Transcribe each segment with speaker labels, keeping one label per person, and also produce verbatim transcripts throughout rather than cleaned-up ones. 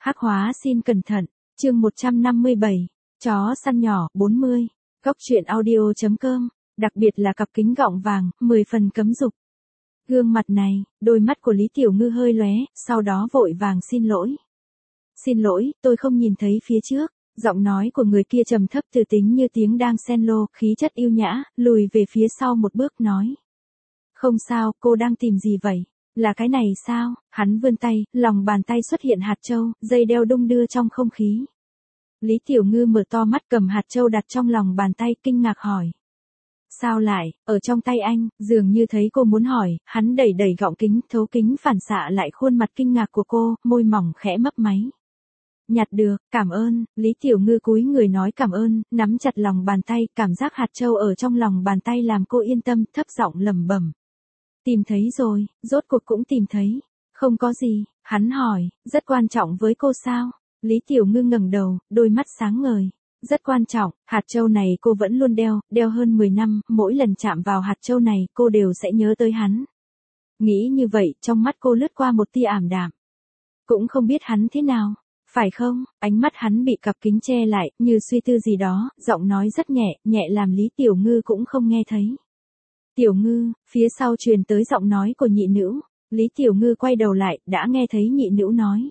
Speaker 1: Hắc hóa xin cẩn thận, chương một trăm năm mươi bảy, chó săn nhỏ, bốn mươi, góc truyện audio chấm com, đặc biệt là cặp kính gọng vàng, mười phần cấm dục. Gương mặt này, đôi mắt của Lý Tiểu Ngư hơi lóe, sau đó vội vàng xin lỗi. Xin lỗi, tôi không nhìn thấy phía trước. Giọng nói của người kia trầm thấp từ tính như tiếng đang sen lô, khí chất yêu nhã, lùi về phía sau một bước nói. Không sao, cô đang tìm gì vậy? Là cái này sao? Hắn vươn tay, lòng bàn tay xuất hiện hạt châu, dây đeo đung đưa trong không khí. Lý Tiểu Ngư mở to mắt cầm hạt châu đặt trong lòng bàn tay, kinh ngạc hỏi. Sao lại, ở trong tay anh, dường như thấy cô muốn hỏi, hắn đẩy đẩy gọng kính, thấu kính phản xạ lại khuôn mặt kinh ngạc của cô, môi mỏng khẽ mấp máy. Nhặt được, cảm ơn, Lý Tiểu Ngư cúi người nói cảm ơn, nắm chặt lòng bàn tay, cảm giác hạt châu ở trong lòng bàn tay làm cô yên tâm, thấp giọng lẩm bẩm. Tìm thấy rồi, rốt cuộc cũng tìm thấy. Không có gì, hắn hỏi, rất quan trọng với cô sao? Lý Tiểu Ngư ngẩng đầu, đôi mắt sáng ngời. Rất quan trọng, hạt châu này cô vẫn luôn đeo, đeo hơn mười năm, mỗi lần chạm vào hạt châu này cô đều sẽ nhớ tới hắn. Nghĩ như vậy, trong mắt cô lướt qua một tia ảm đạm. Cũng không biết hắn thế nào. Phải không? Ánh mắt hắn bị cặp kính che lại, như suy tư gì đó, giọng nói rất nhẹ, nhẹ làm Lý Tiểu Ngư cũng không nghe thấy. Tiểu Ngư, phía sau truyền tới giọng nói của nhị nữ. Lý Tiểu Ngư quay đầu lại, đã nghe thấy nhị nữ nói.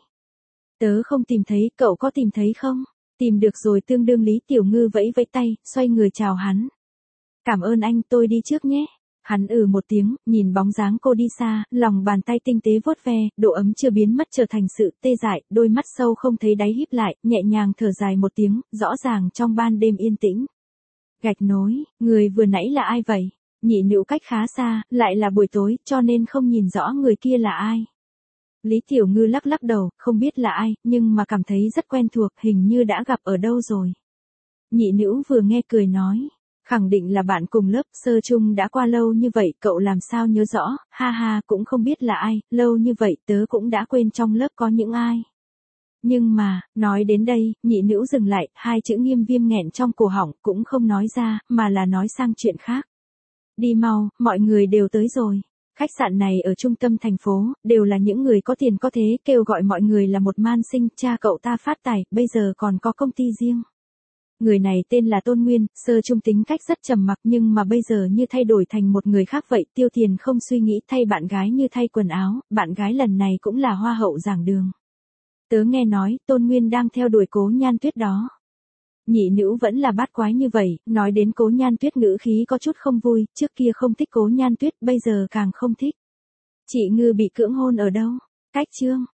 Speaker 1: Tớ không tìm thấy, cậu có tìm thấy không? Tìm được rồi, tương đương Lý Tiểu Ngư vẫy vẫy tay, xoay người chào hắn. Cảm ơn anh, tôi đi trước nhé. Hắn ừ một tiếng, nhìn bóng dáng cô đi xa, lòng bàn tay tinh tế vuốt ve, độ ấm chưa biến mất trở thành sự tê dại, đôi mắt sâu không thấy đáy híp lại, nhẹ nhàng thở dài một tiếng, rõ ràng trong ban đêm yên tĩnh. Gạch nối, người vừa nãy là ai vậy? Nhị nữ cách khá xa, lại là buổi tối, cho nên không nhìn rõ người kia là ai. Lý Tiểu Ngư lắc lắc đầu, không biết là ai, nhưng mà cảm thấy rất quen thuộc, hình như đã gặp ở đâu rồi. Nhị nữ vừa nghe cười nói. Khẳng định là bạn cùng lớp, sơ chung đã qua lâu như vậy, cậu làm sao nhớ rõ, ha ha, cũng không biết là ai, lâu như vậy tớ cũng đã quên trong lớp có những ai. Nhưng mà, nói đến đây, nhị nữ dừng lại, hai chữ nghiêm viêm nghẹn trong cổ họng, cũng không nói ra, mà là nói sang chuyện khác. Đi mau, mọi người đều tới rồi. Khách sạn này ở trung tâm thành phố, đều là những người có tiền có thế, kêu gọi mọi người là một man sinh, cha cậu ta phát tài, bây giờ còn có công ty riêng. Người này tên là Tôn Nguyên, sơ chung tính cách rất trầm mặc nhưng mà bây giờ như thay đổi thành một người khác vậy, tiêu tiền không suy nghĩ, thay bạn gái như thay quần áo, bạn gái lần này cũng là hoa hậu giảng đường. Tớ nghe nói, Tôn Nguyên đang theo đuổi Cố Nhan Tuyết đó. Nhị nữ vẫn là bát quái như vậy, nói đến Cố Nhan Tuyết ngữ khí có chút không vui, trước kia không thích Cố Nhan Tuyết, bây giờ càng không thích. Chị Ngư bị cưỡng hôn ở đâu? Cách chương,